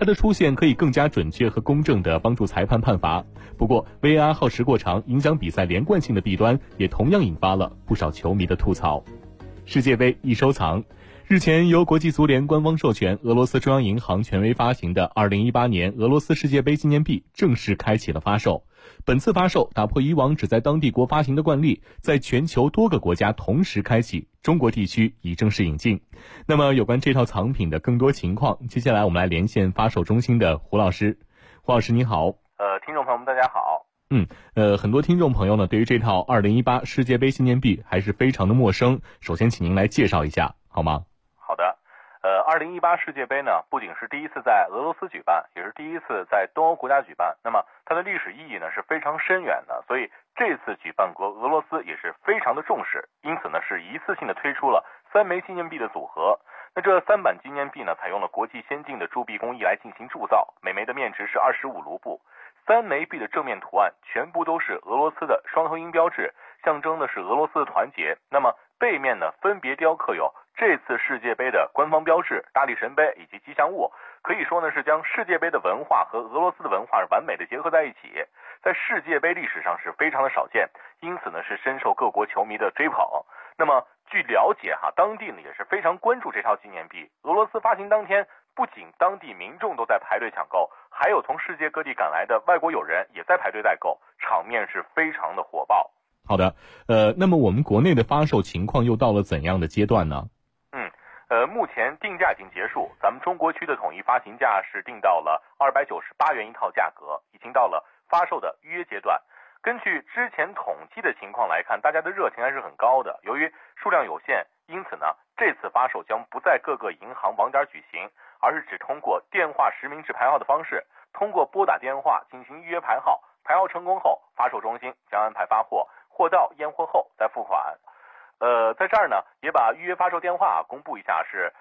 它的出现可以更加准确和公正地帮助裁判判罚。不过 VAR 耗时过长，影响比赛连贯性的弊端也同样引发了不少球迷的吐槽。世界杯易收藏。日前，由国际足联官方授权，俄罗斯中央银行权威发行的2018年俄罗斯世界杯纪念币正式开启了发售。本次发售打破以往只在当地国发行的惯例，在全球多个国家同时开启，中国地区已正式引进。那么有关这套藏品的更多情况，接下来我们来连线发售中心的胡老师。胡老师你好。 听众朋友们大家好。 很多听众朋友呢对于这套2018世界杯纪念币还是非常的陌生，首先请您来介绍一下好吗？ 好的。2018世界杯呢，不仅是第一次在俄罗斯举办，也是第一次在东欧国家举办。那么它的历史意义呢是非常深远的，所以这次举办国俄罗斯也是非常的重视，因此呢是一次性的推出了3枚纪念币的组合。那这3版纪念币呢，采用了国际先进的铸币工艺来进行铸造，每枚的面值是25卢布。3枚币的正面图案全部都是俄罗斯的双头鹰标志，象征的是俄罗斯的团结。那么背面呢，分别雕刻有这次世界杯的官方标志、大力神杯以及吉祥物，可以说呢是将世界杯的文化和俄罗斯的文化完美的结合在一起，在世界杯历史上是非常的少见，因此呢是深受各国球迷的追捧。那么据了解当地呢也是非常关注这套纪念币。俄罗斯发行当天，不仅当地民众都在排队抢购，还有从世界各地赶来的外国友人也在排队代购，场面是非常的火爆。 好的，那么我们国内的发售情况又到了怎样的阶段呢？ 目前定价已经结束，咱们中国区的统一发行价是定到了298元一套价格，已经到了发售的预约阶段。根据之前统计的情况来看，大家的热情还是很高的。由于数量有限，因此呢，这次发售将不在各个银行网点举行，而是只通过电话实名制排号的方式，通过拨打电话进行预约排号，排号成功后，发售中心将安排发货，货到验货后再付款。在这儿呢，也把预约发售电话公布一下，是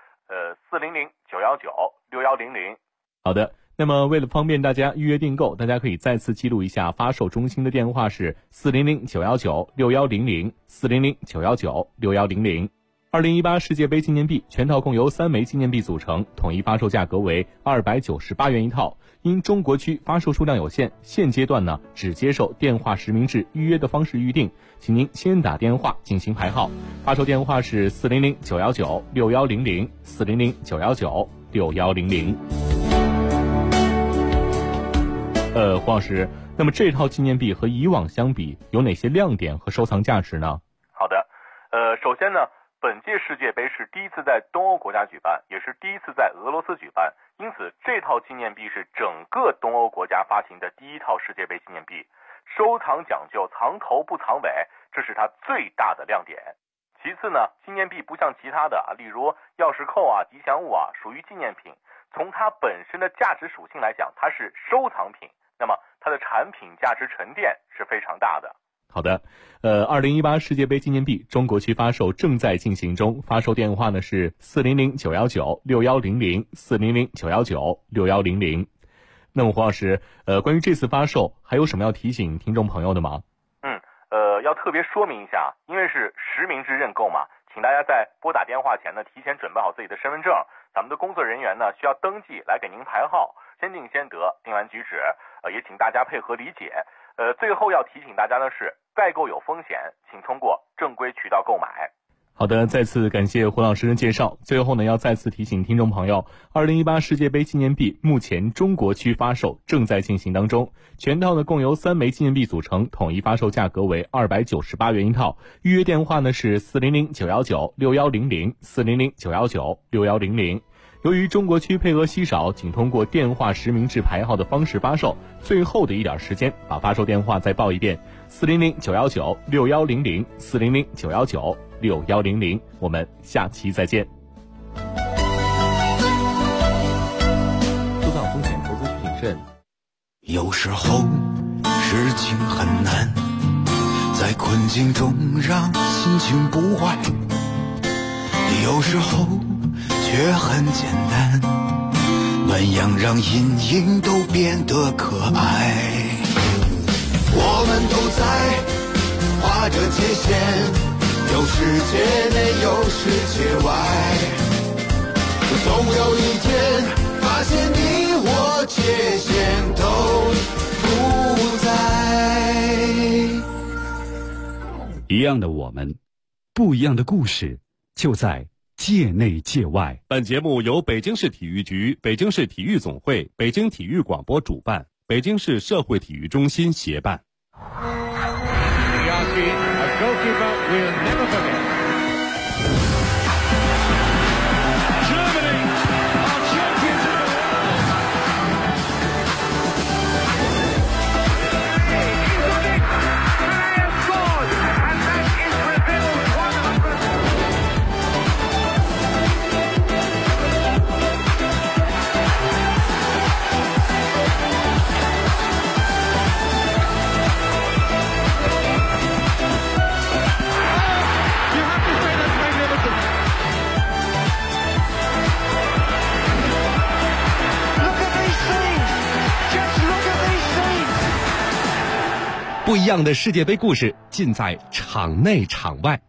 400-919-6100。 好的，那么为了方便大家预约订购，大家可以再次记录一下发售中心的电话是400-919-6100 400-919-6100。2018世界杯纪念币全套共由3枚纪念币组成，统一发售价格为298元一套。因中国区发售数量有限，现阶段呢只接受电话实名制预约的方式预定，请您先打电话进行排号。发售电话是400-919-6100 400-919-6100。黄老师，那么这套纪念币和以往相比有哪些亮点和收藏价值呢？ 好的，首先呢，本届世界杯是第一次在东欧国家举办，也是第一次在俄罗斯举办，因此这套纪念币是整个东欧国家发行的第一套世界杯纪念币。收藏讲究藏头不藏尾，这是它最大的亮点。其次呢，纪念币不像其他的例如钥匙扣吉祥物属于纪念品，从它本身的价值属性来讲，它是收藏品，那么它的产品价值沉淀是非常大的。 好的，2018世界杯纪念币中国区发售正在进行中，发售电话呢是400-919-6100 400-919-6100。那么胡老师，关于这次发售还有什么要提醒听众朋友的吗？ 要特别说明一下，因为是实名制认购嘛，请大家在拨打电话前呢，提前准备好自己的身份证，咱们的工作人员呢需要登记来给您排号，先定先得，定完举止，也请大家配合理解。最后要提醒大家的是，代购有风险，请通过正规渠道购买。 好的，再次感谢胡老师的介绍。最后呢，要再次提醒听众朋友，2018世界杯纪念币目前中国区发售正在进行当中，全套呢共由3枚纪念币组成，统一发售价格为298元一套。预约电话呢是400-919-6100 400-919-6100。由于中国区配额稀少，仅通过电话实名制排号的方式发售，最后的一点时间，把发售电话再报一遍：400-919-6100 400-919-6100。我们下期再见。出档风险，投资需谨慎。 有时候事情很难，在困境中让心情不坏，有时候却很简单，暖阳让阴影都变得可爱。我们都在划着界限，有世界内有世界外，总有一天发现你我一样的我们，不一样的故事，就在界内界外。 本节目由北京市体育局、北京市体育总会、北京体育广播主办，北京市社会体育中心协办。 不一样的世界杯故事尽在场内场外。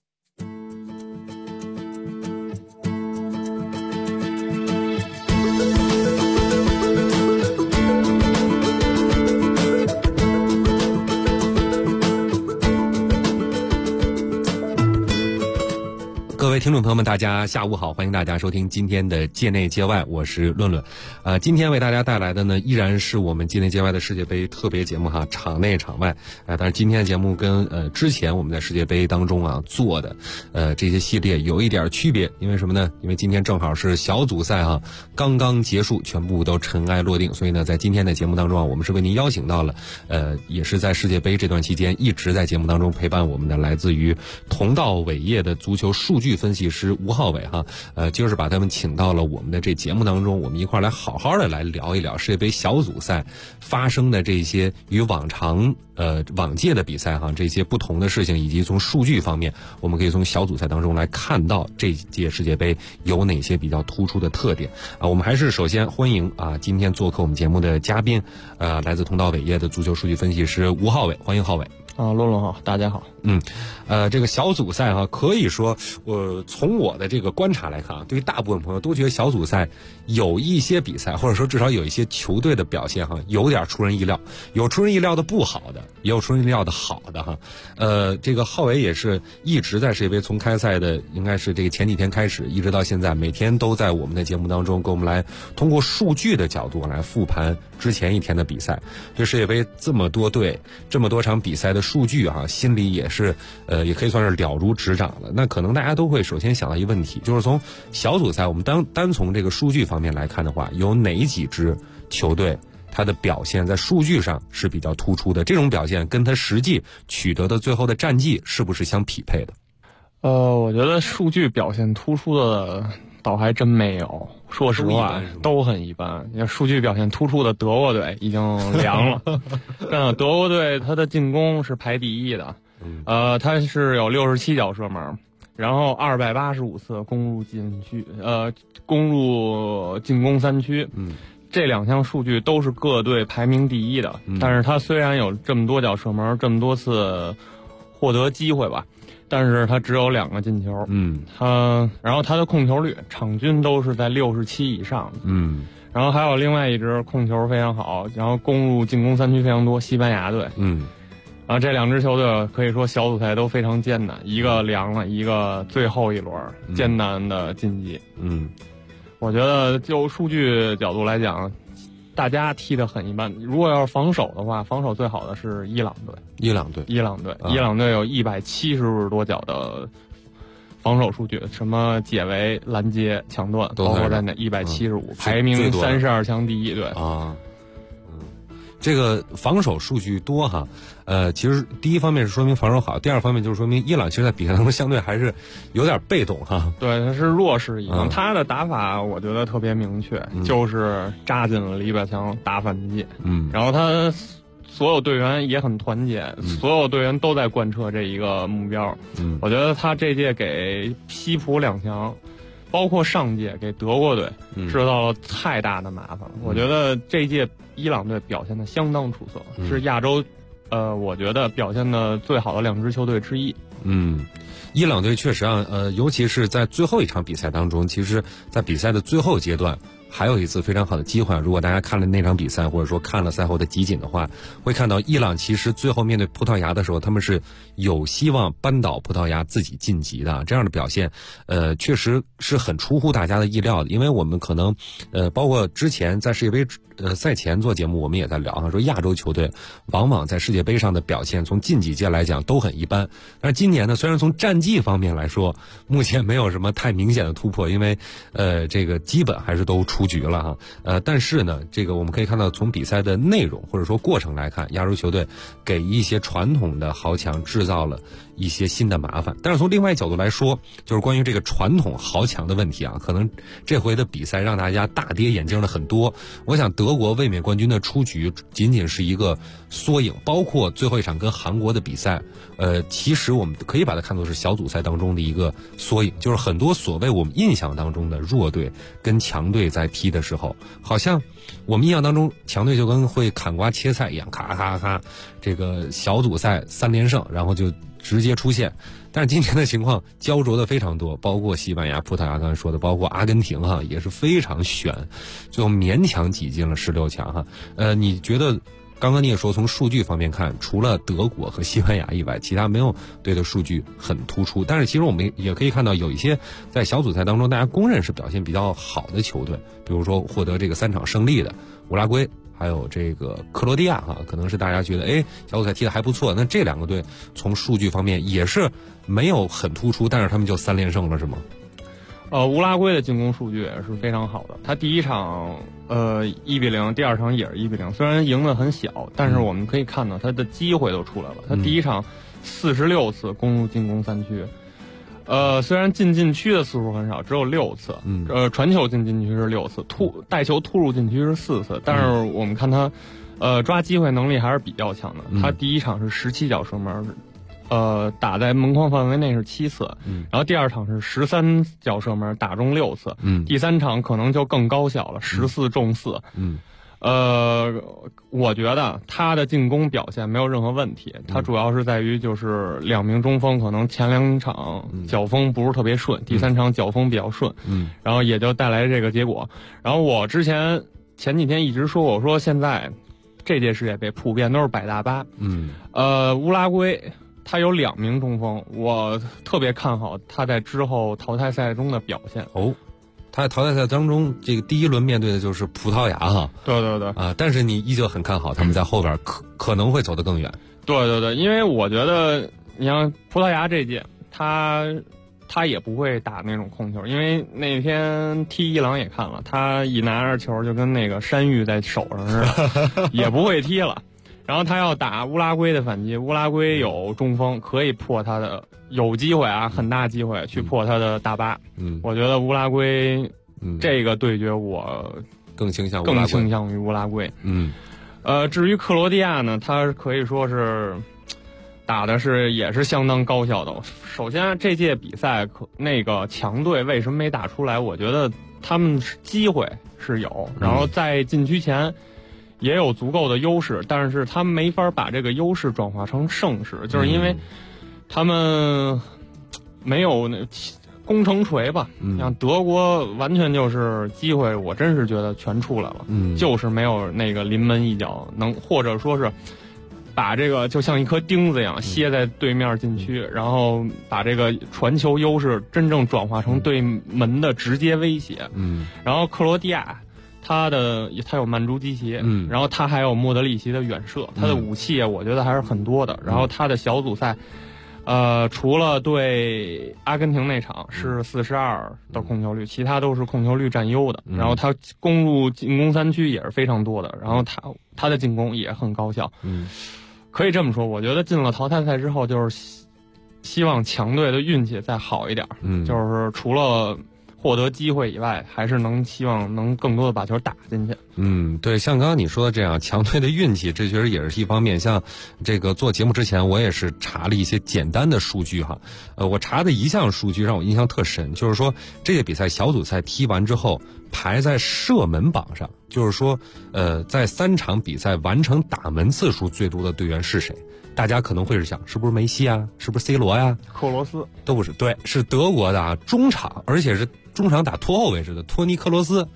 各位听众朋友们，大家下午好，欢迎大家收听今天的界内界外，我是论论。今天为大家带来的呢，依然是我们界内界外的世界杯特别节目哈，场内场外。但是今天的节目跟之前我们在世界杯当中做的这些系列有一点区别，因为什么呢？因为今天正好是小组赛刚刚结束，全部都尘埃落定，所以呢，在今天的节目当中我们是为您邀请到了也是在世界杯这段期间一直在节目当中陪伴我们的来自于同道伟业的足球数据分析师吴浩伟今儿是把他们请到了我们的这节目当中，我们一块来好好的来聊一聊世界杯小组赛发生的这些与往届的比赛这些不同的事情，以及从数据方面，我们可以从小组赛当中来看到这届世界杯有哪些比较突出的特点我们还是首先欢迎今天做客我们节目的嘉宾来自同道伟业的足球数据分析师吴浩伟，欢迎浩伟。 论论好，大家好。 这个小组赛可以说，从我的这个观察来看对于大部分朋友都觉得小组赛有一些比赛，或者说至少有一些球队的表现有点出人意料，有出人意料的不好的，也有出人意料的好的这个浩伟也是一直在世界杯从开赛的应该是这个前几天开始，一直到现在，每天都在我们的节目当中跟我们来通过数据的角度来复盘之前一天的比赛。对世界杯这么多队这么多场比赛的数据心里也是也可以算是了如指掌了。那可能大家都会首先想到一个问题，就是从小组赛我们单从这个数据方面来看的话，有哪几支球队它的表现在数据上是比较突出的，这种表现跟它实际取得的最后的战绩是不是相匹配的？ 我觉得数据表现突出的倒还真没有，说实话都很一般。数据表现突出的德国队已经凉了德国队它的进攻是排第一的，它是有67脚射门，然后285次攻入禁区，攻入进攻3区。这两项数据都是各队排名第一的。但是它虽然有这么多脚射门，这么多次获得机会吧，但是他只有2个进球。然后他的控球率场均都是在67以上的。然后还有另外一支控球非常好，然后攻入进攻3区非常多，西班牙队。这两支球队可以说小组赛都非常艰难，一个凉了，一个最后一轮艰难的晋级。我觉得就数据角度来讲，大家踢得很一般。如果要是防守的话，防守最好的是伊朗队。伊朗队有170多脚的防守数据，什么解围、拦截、抢断，包括在那175，排名32强第一。对这个防守数据多其实第一方面是说明防守好，第二方面就是说明伊朗其实在比赛当中相对还是有点被动对，他是弱势一方。他的打法我觉得特别明确，就是扎进了篱笆墙打反击。然后他所有队员也很团结，所有队员都在贯彻这一个目标。我觉得他这届给西葡2强，包括上届给德国队制造了太大的麻烦了。我觉得这届伊朗队表现的相当出色，是亚洲我觉得表现的最好的2支球队之一。 伊朗队确实尤其是在最后一场比赛当中，其实在比赛的最后阶段还有一次非常好的机会，如果大家看了那场比赛，或者说看了赛后的集锦的话，会看到伊朗其实最后面对葡萄牙的时候，他们是有希望扳倒葡萄牙自己晋级的。这样的表现确实是很出乎大家的意料的。因为我们可能包括之前在世界杯赛前做节目，我们也在聊说亚洲球队往往在世界杯上的表现从近几届来讲都很一般。但是今年呢，虽然从战绩方面来说目前没有什么太明显的突破，因为这个基本还是都出局了哈。但是呢，这个我们可以看到从比赛的内容或者说过程来看，亚洲球队给一些传统的豪强制造了一些新的麻烦。但是从另外角度来说，就是关于这个传统豪强的问题啊，可能这回的比赛让大家大跌眼镜的很多。我想德国卫冕冠军的出局仅仅是一个缩影，包括最后一场跟韩国的比赛，其实我们可以把它看作是小组赛当中的一个缩影，就是很多所谓我们印象当中的弱队跟强队在踢的时候，好像我们印象当中强队就跟会砍瓜切菜一样，咔咔咔，这个小组赛3连胜，然后就直接出现。但是今天的情况焦灼的非常多，包括西班牙、葡萄牙刚才说的，包括阿根廷哈，也是非常悬，最后勉强挤进了16强哈。你觉得刚刚你也说从数据方面看，除了德国和西班牙以外，其他没有队的数据很突出。但是其实我们也可以看到有一些在小组赛当中大家公认是表现比较好的球队，比如说获得这个3场胜利的乌拉圭，还有这个克罗地亚哈，可能是大家觉得小组赛踢得还不错。那这2个队从数据方面也是没有很突出，但是他们就3连胜了是吗？ 乌拉圭的进攻数据也是非常好的，他第一场1-0，第二场也是1-0，虽然赢得很小，但是我们可以看到他的机会都出来了。他第一场46次攻入进攻3区，虽然进禁区的次数很少，只有6次，传球进禁区是6次，带球突入禁区是4次，但是我们看他抓机会能力还是比较强的。他第一场是17脚射门，打在门框范围内是7次，然后第二场是13脚射门，打中6次，第三场可能就更高效了，14中4。我觉得他的进攻表现没有任何问题，他主要是在于就是2名中锋可能前2场脚风不是特别顺，第3场脚风比较顺，然后也就带来这个结果。然后我前几天一直说，我说现在这届世界杯普遍都是摆大巴，乌拉圭他有2名中锋，我特别看好他在之后淘汰赛中的表现。 他在淘汰赛当中，这个第一轮面对的就是葡萄牙哈。 对对对但是你依旧很看好他们在后边可能会走得更远。 对对对，因为我觉得你像葡萄牙这届，他也不会打那种控球，因为那天踢伊朗也看了，他一拿着球就跟那个山芋在手上似的，也不会踢了。然后他要打乌拉圭的反击，乌拉圭有中锋可以破他的，有机会啊，很大机会去破他的大巴。我觉得乌拉圭这个对决我更倾向于乌拉圭。至于克罗地亚呢，他可以说是打的也是相当高效的。首先这届比赛那个强队为什么没打出来？我觉得他们机会是有，然后在禁区前也有足够的优势，但是他们没法把这个优势转化成胜势，就是因为他们没有那攻城锤吧。像德国完全就是机会，我真是觉得全出来了，就是没有那个临门一脚能，或者说是把这个就像一颗钉子一样歇在对面禁区，然后把这个传球优势真正转化成对门的直接威胁。然后克罗地亚他有曼朱基奇，然后他还有莫德里奇的远射，他的武器我觉得还是很多的。然后他的小组赛除了对阿根廷那场是42的控球率，其他都是控球率占优的。然后他攻入进攻3区也是非常多的，然后他的进攻也很高效。可以这么说，我觉得进了淘汰赛之后，就是希望强队的运气再好一点。就是除了获得机会以外，还是希望能更多的把球打进去。 对，像刚刚你说的这样，强队的运气，这确实也是一方面。像这个做节目之前，我也是查了一些简单的数据哈。我查的一项数据让我印象特深，就是说这个比赛小组赛踢完之后，排在射门榜上，就是说在3场比赛完成打门次数最多的队员是谁？大家可能会是想，是不是梅西啊？是不是 C 罗呀？ 克罗斯都不是，对，是德国的中场，而且是中场打拖后位置的托尼克罗斯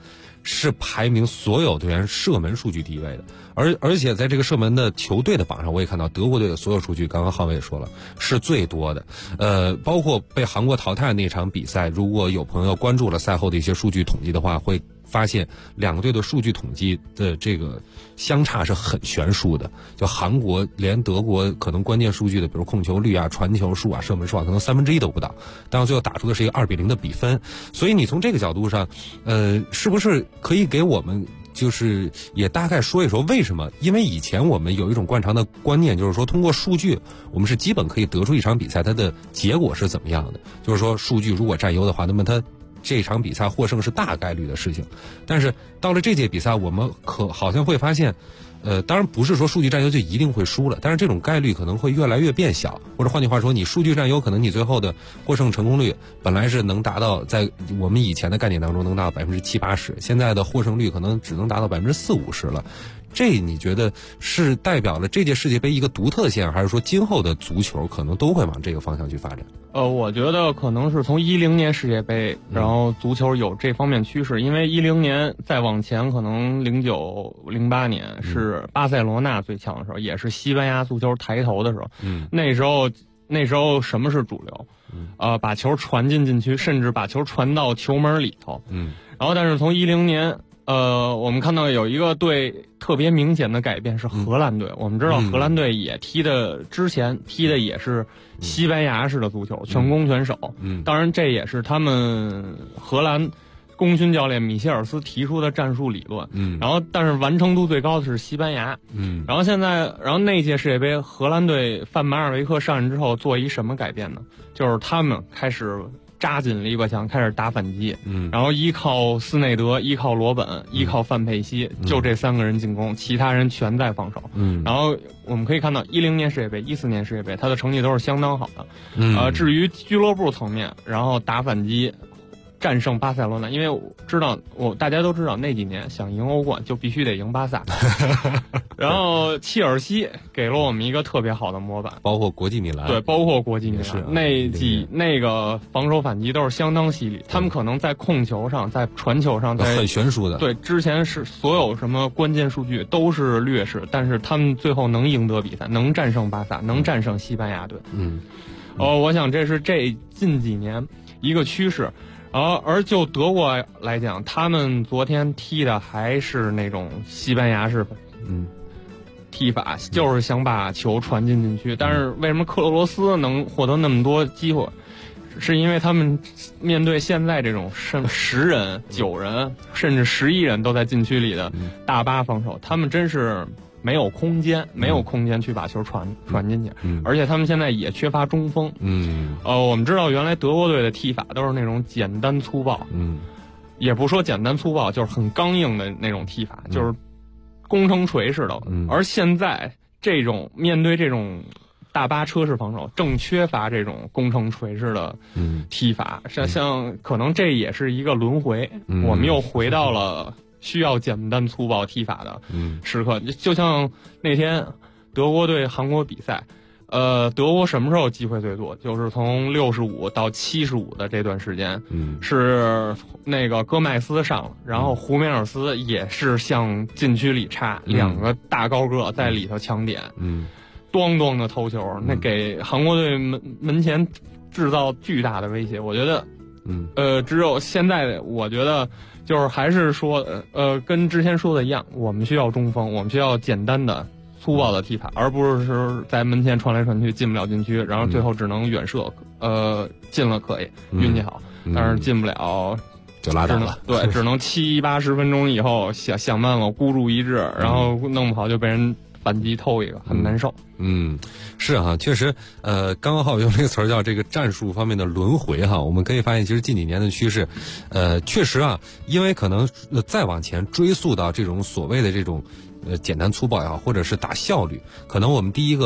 是排名所有队员射门数据第一位的，而且在这个射门的球队的榜上，我也看到德国队的所有数据，刚刚浩伟也说了是最多的。包括被韩国淘汰的那场比赛，如果有朋友关注了赛后的一些数据统计的话，会发现两个队的数据统计的这个相差是很悬殊的。就韩国连德国可能关键数据的，比如控球率啊、传球数啊、射门数啊，可能1/3都不到，但最后打出的是一个2-0的比分。所以你从这个角度上，是不是可以给我们就是也大概说一说为什么？因为以前我们有一种惯常的观念，就是说通过数据，我们是基本可以得出一场比赛它的结果是怎么样的。就是说数据如果占优的话，那么它这场比赛获胜是大概率的事情。但是到了这届比赛，我们好像会发现，当然不是说数据占优就一定会输了，但是这种概率可能会越来越变小，或者换句话说，你数据占优，可能你最后的获胜成功率本来是能达到在我们以前的概念当中能达到70-80%，现在的获胜率可能只能达到40-50%了。这你觉得是代表了这届世界杯一个独特性，还是说今后的足球可能都会往这个方向去发展？ 我觉得可能是从10年世界杯，然后足球有这方面趋势，因为10年再往前，可能09、08年是巴塞罗那最强的时候，也是西班牙足球抬头的时候。那时候什么是主流？把球传进禁区，甚至把球传到球门里头。然后但是从10年。我们看到有一个队特别明显的改变是荷兰队。我们知道荷兰队也之前踢的也是西班牙式的足球，全攻全守。当然这也是他们荷兰功勋教练米歇尔斯提出的战术理论。然后但是完成度最高的是西班牙。然后那届世界杯荷兰队范马尔维克上任之后做一什么改变呢？就是他们开始扎紧了一个墙，开始打反击。然后依靠斯内德，依靠罗本，依靠范佩西，就这3个人进攻，其他人全在防守。然后我们可以看到10年世界杯、14年世界杯，他的成绩都是相当好的。至于俱乐部层面，然后打反击战胜巴塞罗那，因为大家都知道那几年想赢欧冠就必须得赢巴萨。然后切尔西给了我们一个特别好的模板， 包括国际米兰。 对，包括国际米兰那个防守反击都是相当犀利。他们可能在控球上，在传球上， 很悬殊的。 对，之前是所有什么关键数据都是劣势，但是他们最后能赢得比赛，能战胜巴萨，能战胜西班牙队。我想这是这近几年一个趋势。而就德国来讲，他们昨天踢的还是那种西班牙式踢法，就是想把球传进禁区。但是为什么克罗斯能获得那么多机会？是因为他们面对现在这种10人、9人甚至11人都在禁区里的大巴防守，他们真是没有空间去把球传进去。而且他们现在也缺乏中锋。我们知道原来德国队的踢法都是那种简单粗暴，也不说简单粗暴，就是很刚硬的那种踢法，就是攻城锤似的。而现在面对这种大巴车式防守，正缺乏这种攻城锤式的踢法。像可能这也是一个轮回，我们又回到了需要简单粗暴踢法的时刻。就像那天德国对韩国比赛，德国什么时候机会最多？就是从65到75的这段时间，是那个戈麦斯上了，然后胡梅尔斯也是向禁区里插，2个大高个在里头抢点，咣咣的投球，那给韩国队门前制造巨大的威胁。我觉得，只有现在，我觉得就是还是说，跟之前说的一样，我们需要中锋，我们需要简单的粗暴的踢法，而不是在门前传来传去进不了禁区，然后最后只能远射。进了可以运气好，但是进不了就拉倒了。 对，只能70-80分钟以后想办法孤注一掷，然后弄不好就被人反击透一个，很难受。 是啊，确实，刚刚好用这个词儿叫这个战术方面的轮回哈。我们可以发现，其实近几年的趋势，确实啊，因为可能再往前追溯到这种所谓的这种简单粗暴也好，或者是打效率，可能我们第一个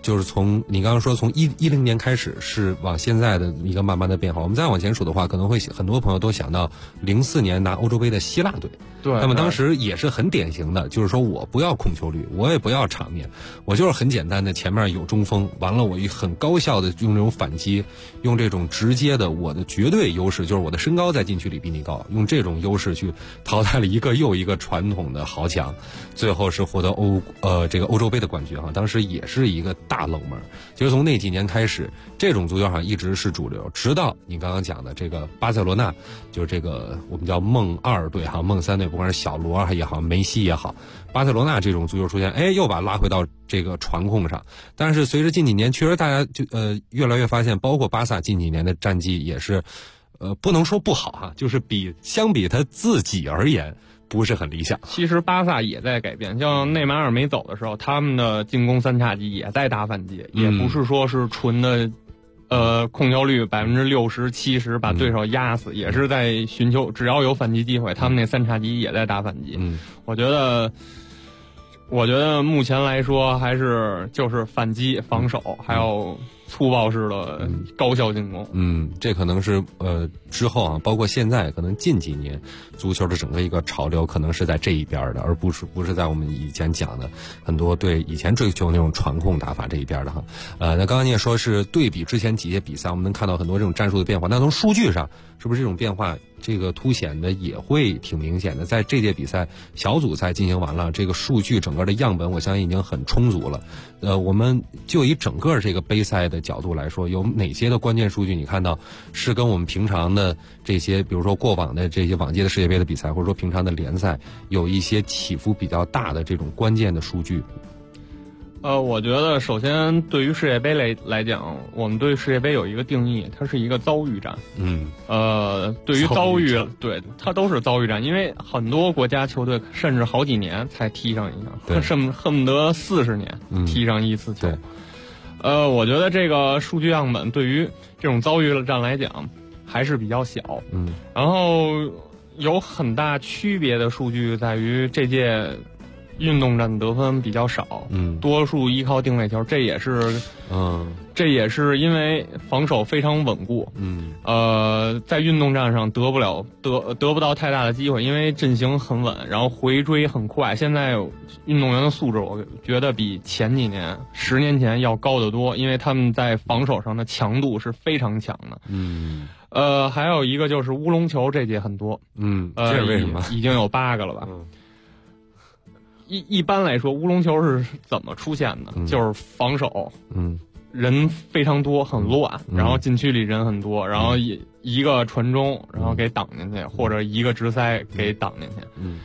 就是从你刚刚说从10年开始是往现在的一个慢慢的变化。我们再往前数的话，可能会很多朋友都想到04年拿欧洲杯的希腊队， 对， 那么当时也是很典型的，就是说我不要控球率，我也不要场面，我就是很简单的前面有中锋，完了我很高效的用这种反击，用这种直接的我的绝对优势，就是我的身高在禁区里比你高，用这种优势去淘汰了一个又一个传统的豪强，最后是获得这个欧洲杯的冠军哈，当时也是一个大冷门。其实从那几年开始，这种足球上一直是主流，直到你刚刚讲的这个巴塞罗那，就是这个我们叫梦2队哈，梦3队，不管是小罗也好，梅西也好，巴塞罗那这种足球出现，又把拉回到这个传控上。但是随着近几年，确实大家就越来越发现，包括巴萨近几年的战绩也是，不能说不好哈，就是相比他自己而言，不是很理想。 其实巴萨也在改变，像内马尔没走的时候，他们的进攻三叉戟也在打反击，也不是说是纯的，控球率60%、70%把对手压死，也是在寻求只要有反击机会，他们那三叉戟也在打反击。我觉得目前来说还是就是反击、防守，还有粗暴式的高效进攻。 这可能是之后啊，包括现在可能近几年足球的整个一个潮流可能是在这一边的，而不是在我们以前讲的很多对以前追求那种传控打法这一边的哈。那刚刚你也说是对比之前几届比赛，我们能看到很多这种战术的变化，那从数据上是不是这种变化这个凸显的也会挺明显的？在这届比赛小组赛进行完了，这个数据整个的样本我相信已经很充足了。我们就以整个这个杯赛的角度来说，有哪些的关键数据你看到是跟我们平常的这些，比如说过往的这些往届的世界杯的比赛，或者说平常的联赛，有一些起伏比较大的这种关键的数据？ 我觉得首先对于世界杯来讲，我们对世界杯有一个定义，它是一个遭遇战。对于遭遇，对，它都是遭遇战，因为很多国家球队甚至好几年才踢上一场，恨不得40年踢上一次球。我觉得这个数据样本对于这种遭遇战来讲还是比较小。然后有很大区别的数据在于这届运动战得分比较少，多数依靠定位球，这也是因为防守非常稳固，在运动战上得不到太大的机会，因为阵型很稳，然后回追很快。现在运动员的素质，我觉得比前几年10年前要高得多，因为他们在防守上的强度是非常强的。还有一个就是乌龙球，这届很多， 这是为什么？ 已经有8个了吧？一般来说，乌龙球是怎么出现的？就是防守，人非常多，很乱，然后禁区里人很多，然后一个传中，然后给挡进去，或者一个直塞给挡进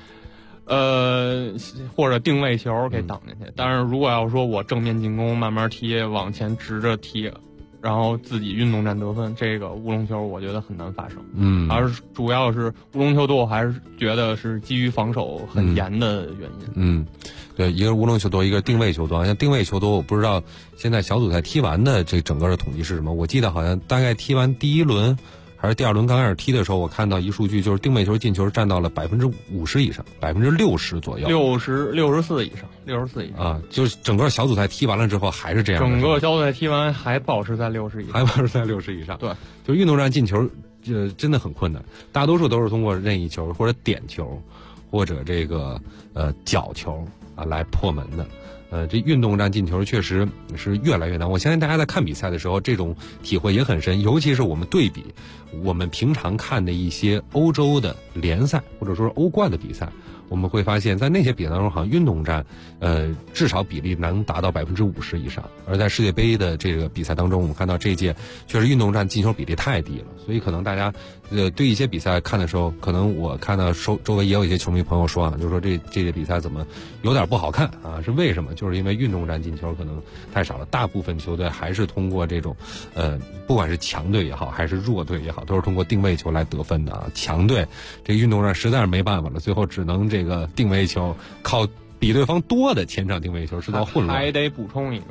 去，或者定位球给挡进去。但是如果要说我正面进攻，慢慢踢，往前直着踢，然后自己运动战得分，这个乌龙球我觉得很难发生。而主要是乌龙球多，我还是觉得是基于防守很严的原因。 对，一个是乌龙球多，一个是定位球多。像定位球多，我不知道现在小组赛踢完的这整个的统计是什么。我记得好像大概踢完第一轮还是第2轮刚开始踢的时候，我看到一数据，就是定位球进球占到了50%以上，60%左右 ，64以上啊，就是整个小组赛踢完了之后还是这样。 整个小组赛踢完还保持在60以上， 对，就运动战进球，真的很困难，大多数都是通过任意球或者点球，或者这个角球啊来破门的。这运动战进球确实是越来越难。我相信大家在看比赛的时候，这种体会也很深。尤其是我们对比我们平常看的一些欧洲的联赛，或者说是欧冠的比赛，我们会发现，在那些比赛当中，好像运动战，至少比例能达到50%以上。而在世界杯的这个比赛当中，我们看到这届确实运动战进球比例太低了，所以可能大家，对一些比赛看的时候，可能我看到周围也有一些球迷朋友说啊，就是说这届比赛怎么有点不好看啊？是为什么？就是因为运动战进球可能太少了，大部分球队还是通过这种，不管是强队也好，还是弱队也好，都是通过定位球来得分的啊。强队这运动战实在是没办法了，最后只能这个定位球靠比对方多的前场定位球制造混乱。 还得补充一个，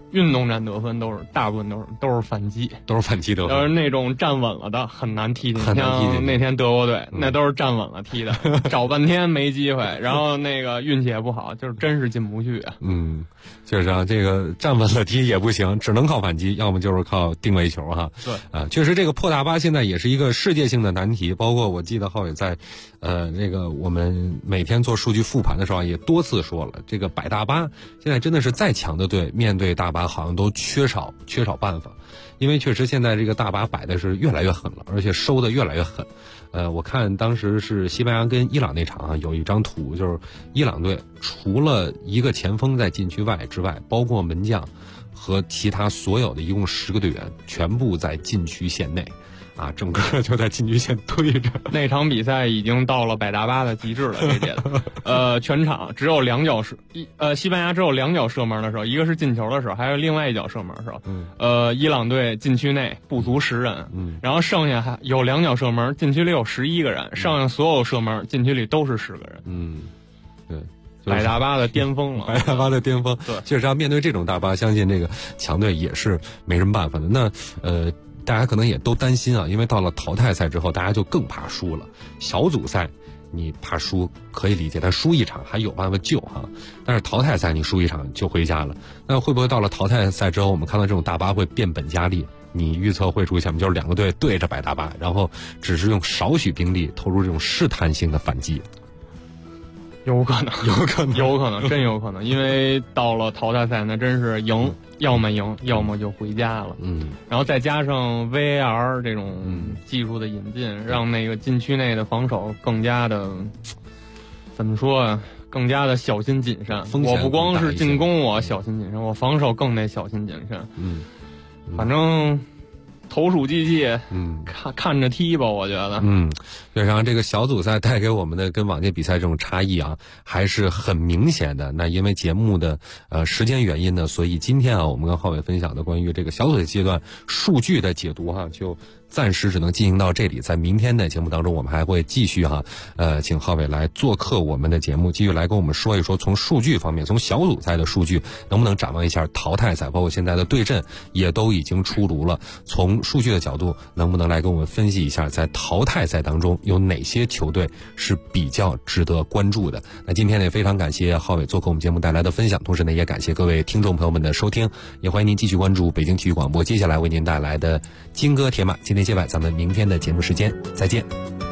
运动战得分大部分都是反击， 都是反击得分。 要是那种站稳了的很难踢进，像那天德国队那都是站稳了踢的，找半天没机会，然后那个运气也不好，就是真是进不去啊。 确实啊，这个站稳了踢也不行，只能靠反击，要么就是靠定位球哈。 对啊，确实这个破大巴现在也是一个世界性的难题，包括我记得浩伟在这个我们每天做数据复盘的时候也多次说了，这个摆大巴现在真的是再强的队面对大巴好像都缺少办法，因为确实现在这个大巴摆的是越来越狠了，而且收的越来越狠。我看当时是西班牙跟伊朗那场啊，有一张图，就是伊朗队除了一个前锋在禁区外之外，包括门将和其他所有的一共10个队员全部在禁区线内啊，整个就在禁区线推着。 那场比赛已经到了摆大巴的极致了，这届的。全场只有2脚西班牙只有2脚射门的时候，一个是进球的时候，还有另外1脚射门的时候。伊朗队禁区内不足10人，然后剩下还有2脚射门，禁区里有11个人，剩下所有射门禁区里都是10个人。 对。 摆大巴的巅峰了， 摆大巴的巅峰。 对， 确实要面对这种大巴，相信这个强队也是没什么办法的。那大家可能也都担心啊，因为到了淘汰赛之后，大家就更怕输了。小组赛你怕输可以理解，但输一场还有办法救哈。但是淘汰赛你输一场就回家了，那会不会到了淘汰赛之后，我们看到这种大巴会变本加厉？你预测会出现吗？就是2个队对着摆大巴，然后只是用少许兵力投入这种试探性的反击。 有可能，真有可能，因为到了淘汰赛，那真是赢，要么赢，要么就回家了。然后再加上 VAR 这种技术的引进，让那个禁区内的防守更加的，怎么说啊？更加的小心谨慎。我不光是进攻我小心谨慎，我防守更得小心谨慎。反正投鼠忌器，看着踢吧，我觉得。 对，然后这个小组赛带给我们的跟往届比赛这种差异啊，还是很明显的。那因为节目的时间原因呢，所以今天啊，我们跟浩伟分享的关于这个小组赛阶段数据的解读哈，就暂时只能进行到这里。在明天的节目当中，我们还会继续请浩伟来做客我们的节目，继续来跟我们说一说从数据方面，从小组赛的数据能不能展望一下淘汰赛，包括现在的对阵也都已经出炉了。从数据的角度，能不能来跟我们分析一下，在淘汰赛当中有哪些球队是比较值得关注的？那今天呢，也非常感谢浩伟做客我们节目带来的分享，同时呢，也感谢各位听众朋友们的收听，也欢迎您继续关注北京体育广播接下来为您带来的金戈铁马。今天接晚，咱们明天的节目时间再见。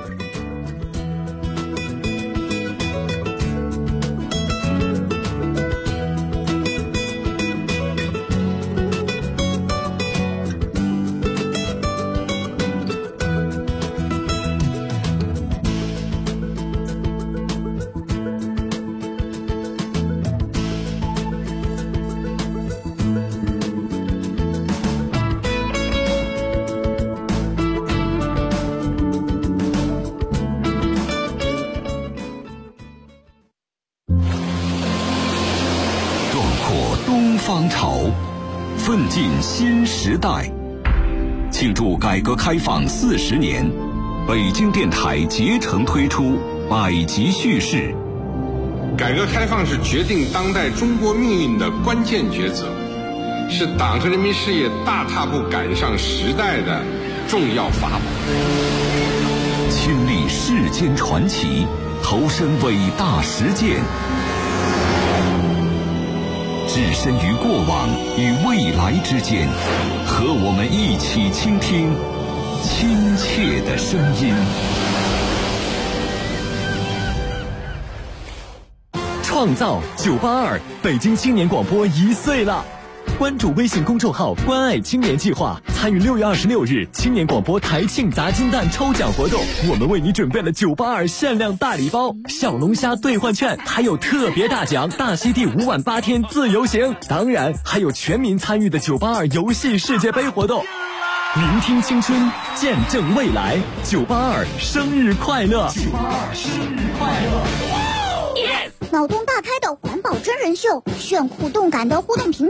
方潮，奋进新时代。庆祝改革开放40年，北京电台竭诚推出百集叙事。 改革开放是决定当代中国命运的关键抉择，是党和人民事业大踏步赶上时代的重要法宝。 亲历世间传奇，投身伟大实践，置身于过往与未来之间，和我们一起倾听亲切的声音。 创造982，北京青年广播1岁了。关注微信公众号“关爱青年计划”，参与6月26日青年广播台庆砸金蛋抽奖活动。我们为你准备了982限量大礼包、小龙虾兑换券，还有特别大奖大溪地5晚8天自由行。当然，还有全民参与的982游戏世界杯活动。聆听青春，见证未来，982生日快乐！982生日快乐！ 脑洞大开的环保真人秀，炫酷动感的互动平台。